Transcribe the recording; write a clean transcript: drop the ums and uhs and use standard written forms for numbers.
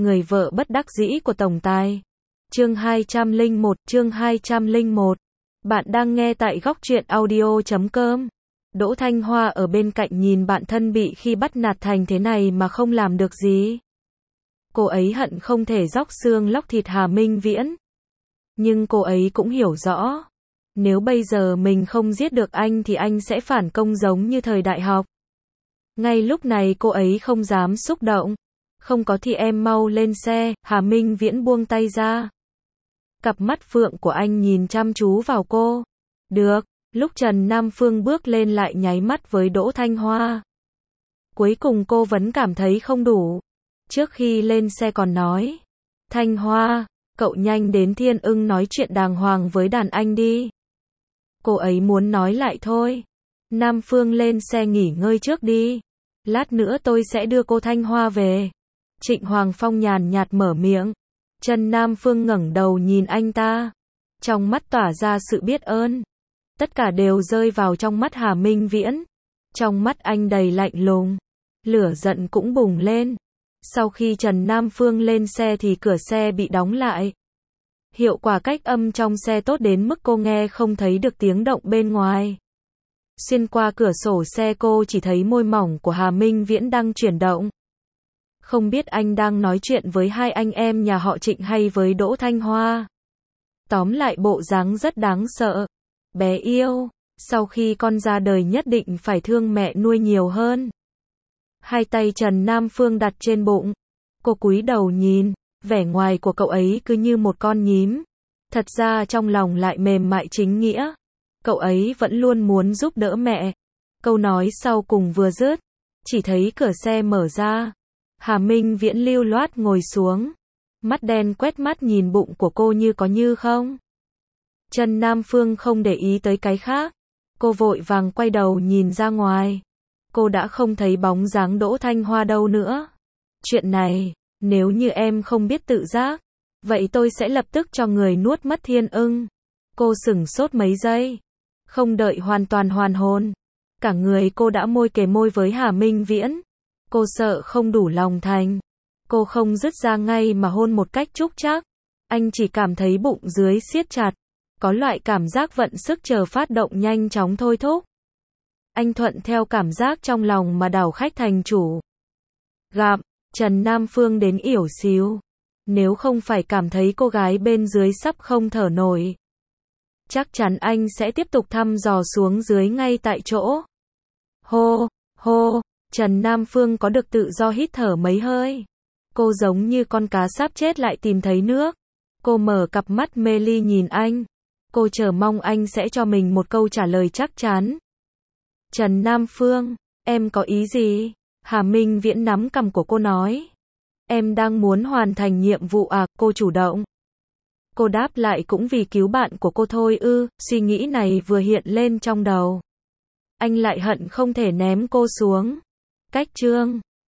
Người vợ bất đắc dĩ của tổng tài. Chương 201. Bạn đang nghe tại góc truyện audio.com. Đỗ Thanh Hoa ở bên cạnh nhìn bạn thân bị khi bắt nạt thành thế này mà không làm được gì. Cô ấy hận không thể róc xương lóc thịt Hà Minh Viễn. Nhưng cô ấy cũng hiểu rõ, nếu bây giờ mình không giết được anh thì anh sẽ phản công giống như thời đại học. Ngay lúc này cô ấy không dám xúc động. Không có thì em mau lên xe. Hà Minh Viễn buông tay ra. Cặp mắt phượng của anh nhìn chăm chú vào cô. Được. Lúc Trần Nam Phương bước lên lại nháy mắt với Đỗ Thanh Hoa. Cuối cùng cô vẫn cảm thấy không đủ. Trước khi lên xe còn nói, Thanh Hoa, cậu nhanh đến Thiên Ưng nói chuyện đàng hoàng với đàn anh đi. Cô ấy muốn nói lại thôi. Nam Phương lên xe nghỉ ngơi trước đi. Lát nữa tôi sẽ đưa cô Thanh Hoa về. Trịnh Hoàng Phong nhàn nhạt mở miệng. Trần Nam Phương ngẩng đầu nhìn anh ta. Trong mắt tỏa ra sự biết ơn. Tất cả đều rơi vào trong mắt Hà Minh Viễn. Trong mắt anh đầy lạnh lùng. Lửa giận cũng bùng lên. Sau khi Trần Nam Phương lên xe thì cửa xe bị đóng lại. Hiệu quả cách âm trong xe tốt đến mức cô nghe không thấy được tiếng động bên ngoài. Xuyên qua cửa sổ xe cô chỉ thấy môi mỏng của Hà Minh Viễn đang chuyển động. Không biết anh đang nói chuyện với hai anh em nhà họ Trịnh hay với Đỗ Thanh Hoa. Tóm lại bộ dáng rất đáng sợ. Bé yêu, sau khi con ra đời nhất định phải thương mẹ nuôi nhiều hơn. Hai tay Trần Nam Phương đặt trên bụng. Cô cúi đầu nhìn, vẻ ngoài của cậu ấy cứ như một con nhím. Thật ra trong lòng lại mềm mại chính nghĩa. Cậu ấy vẫn luôn muốn giúp đỡ mẹ. Câu nói sau cùng vừa dứt, chỉ thấy cửa xe mở ra. Hà Minh Viễn lưu loát ngồi xuống. Mắt đen quét mắt nhìn bụng của cô như có như không. Trần Nam Phương không để ý tới cái khác. Cô vội vàng quay đầu nhìn ra ngoài. Cô đã không thấy bóng dáng Đỗ Thanh Hoa đâu nữa. Chuyện này, nếu như em không biết tự giác, vậy tôi sẽ lập tức cho người nuốt mất Thiên Ưng. Cô sửng sốt mấy giây. Không đợi hoàn toàn hoàn hồn. Cả người cô đã môi kề môi với Hà Minh Viễn. Cô sợ không đủ lòng thành. Cô không dứt ra ngay mà hôn một cách trúc trác. Anh chỉ cảm thấy bụng dưới siết chặt. Có loại cảm giác vận sức chờ phát động nhanh chóng thôi thúc. Anh thuận theo cảm giác trong lòng mà đảo khách thành chủ. Gặp Trần Nam Phương đến ỉu xìu. Nếu không phải cảm thấy cô gái bên dưới sắp không thở nổi, chắc chắn anh sẽ tiếp tục thăm dò xuống dưới ngay tại chỗ. Hô, hô, Trần Nam Phương có được tự do hít thở mấy hơi. Cô giống như con cá sắp chết lại tìm thấy nước. Cô mở cặp mắt mê ly nhìn anh. Cô chờ mong anh sẽ cho mình một câu trả lời chắc chắn. Trần Nam Phương, em có ý gì? Hà Minh Viễn nắm cằm của cô nói. Em đang muốn hoàn thành nhiệm vụ à? Cô chủ động. Cô đáp lại cũng vì cứu bạn của cô thôi ư? Suy nghĩ này vừa hiện lên trong đầu. Anh lại hận không thể ném cô xuống. Cách chương